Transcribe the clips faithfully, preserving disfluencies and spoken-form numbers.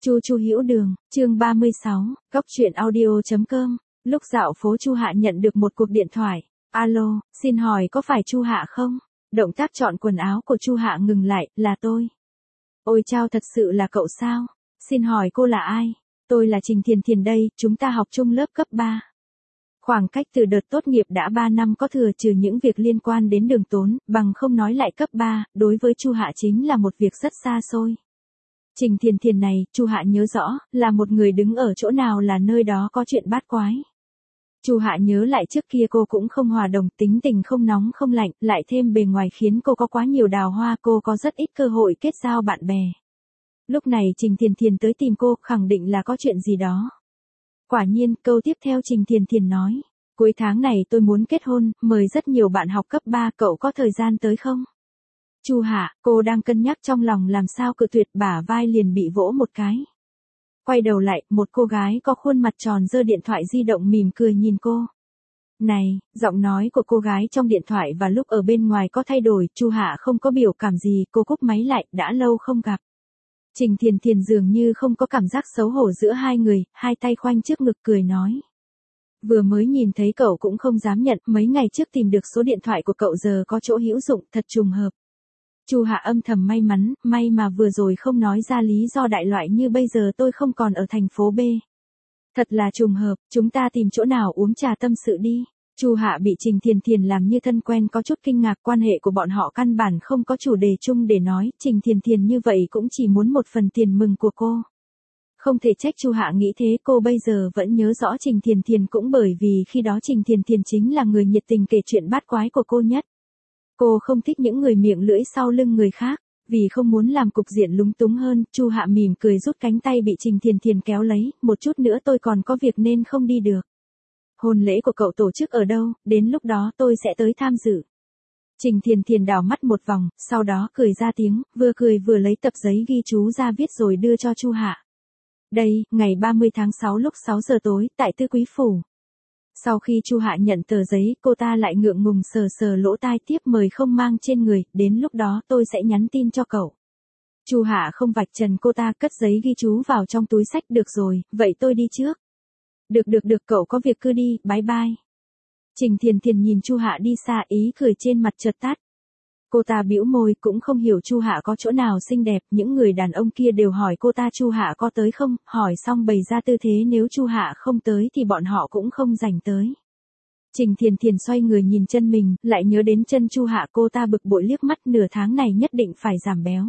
Chu Chu Hiểu Đường, chương ba mươi sáu, góc truyện audio chấm com. Lúc dạo phố Chu Hạ nhận được một cuộc điện thoại. Alo, xin hỏi có phải Chu Hạ không? Động tác chọn quần áo của Chu Hạ ngừng lại, là tôi. Ôi chao, thật sự là cậu sao? Xin hỏi cô là ai? Tôi là Trình Thiền Thiền đây, chúng ta học chung lớp cấp ba. Khoảng cách từ đợt tốt nghiệp đã ba năm có thừa, trừ những việc liên quan đến Đường Tốn, bằng không nói lại cấp ba, đối với Chu Hạ chính là một việc rất xa xôi. Trình Thiền Thiền này, Chu Hạ nhớ rõ, là một người đứng ở chỗ nào là nơi đó có chuyện bát quái. Chu Hạ nhớ lại trước kia cô cũng không hòa đồng, tính tình không nóng không lạnh, lại thêm bề ngoài khiến cô có quá nhiều đào hoa, cô có rất ít cơ hội kết giao bạn bè. Lúc này Trình Thiền Thiền tới tìm cô, khẳng định là có chuyện gì đó. Quả nhiên, câu tiếp theo Trình Thiền Thiền nói, cuối tháng này tôi muốn kết hôn, mời rất nhiều bạn học cấp ba, cậu có thời gian tới không? Chu Hạ, cô đang cân nhắc trong lòng làm sao cự tuyệt, bả vai liền bị vỗ một cái. Quay đầu lại, một cô gái có khuôn mặt tròn giơ điện thoại di động mỉm cười nhìn cô. Này, giọng nói của cô gái trong điện thoại và lúc ở bên ngoài có thay đổi, Chu Hạ không có biểu cảm gì, cô cúp máy lại, đã lâu không gặp. Trình Thiền Thiền dường như không có cảm giác xấu hổ giữa hai người, hai tay khoanh trước ngực cười nói. Vừa mới nhìn thấy cậu cũng không dám nhận, mấy ngày trước tìm được số điện thoại của cậu giờ có chỗ hữu dụng, thật trùng hợp. Chu Hạ âm thầm may mắn, may mà vừa rồi không nói ra lý do đại loại như bây giờ tôi không còn ở thành phố B. Thật là trùng hợp, chúng ta tìm chỗ nào uống trà tâm sự đi. Chu Hạ bị Trình Thiền Thiền làm như thân quen có chút kinh ngạc, quan hệ của bọn họ căn bản không có chủ đề chung để nói, Trình Thiền Thiền như vậy cũng chỉ muốn một phần tiền mừng của cô. Không thể trách Chu Hạ nghĩ thế, cô bây giờ vẫn nhớ rõ Trình Thiền Thiền cũng bởi vì khi đó Trình Thiền Thiền chính là người nhiệt tình kể chuyện bát quái của cô nhất. Cô không thích những người miệng lưỡi sau lưng người khác, vì không muốn làm cục diện lúng túng hơn, Chu Hạ mỉm cười rút cánh tay bị Trình Thiền Thiền kéo lấy, một chút nữa tôi còn có việc nên không đi được. Hôn lễ của cậu tổ chức ở đâu, đến lúc đó tôi sẽ tới tham dự. Trình Thiền Thiền đảo mắt một vòng, sau đó cười ra tiếng, vừa cười vừa lấy tập giấy ghi chú ra viết rồi đưa cho Chu Hạ. Đây, ngày ba mươi tháng sáu lúc sáu giờ tối, tại Tư Quý Phủ. Sau khi Chu Hạ nhận tờ giấy, cô ta lại ngượng ngùng sờ sờ lỗ tai, tiếp mời không mang trên người, đến lúc đó tôi sẽ nhắn tin cho cậu. Chu Hạ không vạch trần cô ta, cất giấy ghi chú vào trong túi xách, được rồi, vậy tôi đi trước. Được được được, cậu có việc cứ đi, bye bye. Trình Thiền Thiền nhìn Chu Hạ đi xa, ý cười trên mặt chợt tắt. Cô ta bĩu môi, cũng không hiểu Chu Hạ có chỗ nào xinh đẹp, những người đàn ông kia đều hỏi cô ta Chu Hạ có tới không, hỏi xong bày ra tư thế nếu Chu Hạ không tới thì bọn họ cũng không rảnh tới. Trình Thiền Thiền xoay người nhìn chân mình, lại nhớ đến chân Chu Hạ, cô ta bực bội liếc mắt, nửa tháng này nhất định phải giảm béo.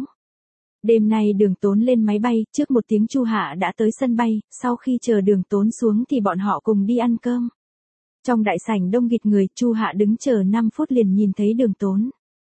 Đêm nay Đường Tốn lên máy bay, trước một tiếng Chu Hạ đã tới sân bay, sau khi chờ Đường Tốn xuống thì bọn họ cùng đi ăn cơm. Trong đại sảnh đông nghịt người, Chu Hạ đứng chờ năm phút liền nhìn thấy Đường Tốn.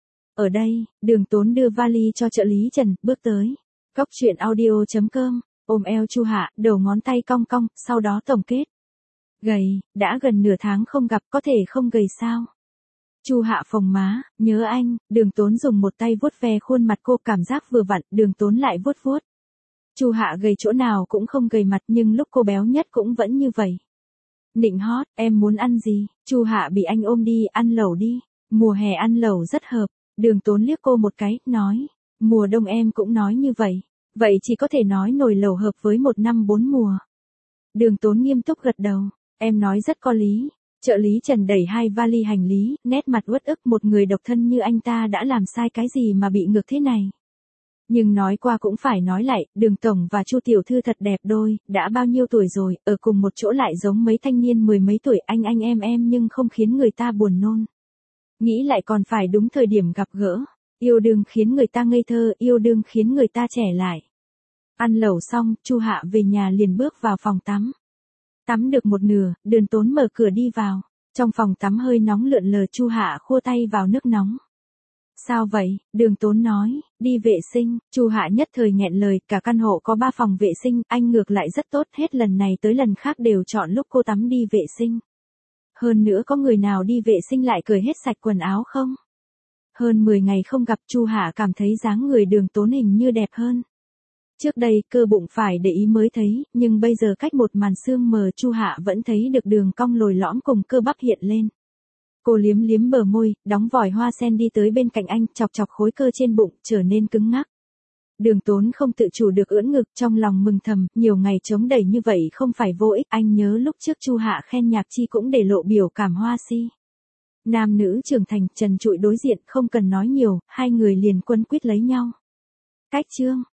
Ở đây, Đường Tốn đưa vali cho trợ lý Trần, bước tới. Góc truyện audio chấm com, ôm eo Chu Hạ, đầu ngón tay cong cong, sau đó tổng kết. Gầy, đã gần nửa tháng không gặp, có thể không gầy sao? Chu Hạ phồng má, nhớ anh. Đường Tốn dùng một tay vuốt ve khuôn mặt cô, cảm giác vừa vặn, Đường Tốn lại vuốt vuốt. Chu Hạ gầy chỗ nào cũng không gầy mặt, nhưng lúc cô béo nhất cũng vẫn như vậy. Nịnh hót, em muốn ăn gì? Chu Hạ bị anh ôm đi, ăn lẩu đi. Mùa hè ăn lẩu rất hợp. Đường Tốn liếc cô một cái, nói, mùa đông em cũng nói như vậy, vậy chỉ có thể nói nồi lẩu hợp với một năm bốn mùa. Đường Tốn nghiêm túc gật đầu, em nói rất có lý. Trợ lý Trần đẩy hai vali hành lý, nét mặt uất ức, một người độc thân như anh ta đã làm sai cái gì mà bị ngược thế này. Nhưng nói qua cũng phải nói lại, Đường Tổng và Chu Tiểu Thư thật đẹp đôi, đã bao nhiêu tuổi rồi, ở cùng một chỗ lại giống mấy thanh niên mười mấy tuổi, anh anh em em nhưng không khiến người ta buồn nôn. Nghĩ lại còn phải đúng thời điểm gặp gỡ, yêu đương khiến người ta ngây thơ, yêu đương khiến người ta trẻ lại. Ăn lẩu xong, Chu Hạ về nhà liền bước vào phòng tắm. Tắm được một nửa, Đường Tốn mở cửa đi vào, trong phòng tắm hơi nóng lượn lờ, Chu Hạ khua tay vào nước nóng. Sao vậy? Đường Tốn nói, đi vệ sinh. Chu Hạ nhất thời nghẹn lời, cả căn hộ có ba phòng vệ sinh, anh ngược lại rất tốt, hết lần này tới lần khác đều chọn lúc cô tắm đi vệ sinh. Hơn nữa có người nào đi vệ sinh lại cởi hết sạch quần áo không? Hơn mười ngày không gặp, Chu Hạ cảm thấy dáng người Đường Tốn hình như đẹp hơn. Trước đây cơ bụng phải để ý mới thấy, nhưng bây giờ cách một màn sương mờ Chu Hạ vẫn thấy được đường cong lồi lõm cùng cơ bắp hiện lên. Cô liếm liếm bờ môi, đóng vòi hoa sen đi tới bên cạnh anh, chọc chọc khối cơ trên bụng, trở nên cứng ngắc. Đường Tốn không tự chủ được ưỡn ngực, trong lòng mừng thầm, nhiều ngày chống đẩy như vậy không phải vô ích, anh nhớ lúc trước Chu Hạ khen Nhạc Chi cũng để lộ biểu cảm hoa si. Nam nữ trưởng thành, trần trụi đối diện, không cần nói nhiều, hai người liền quấn quýt lấy nhau. Cách chương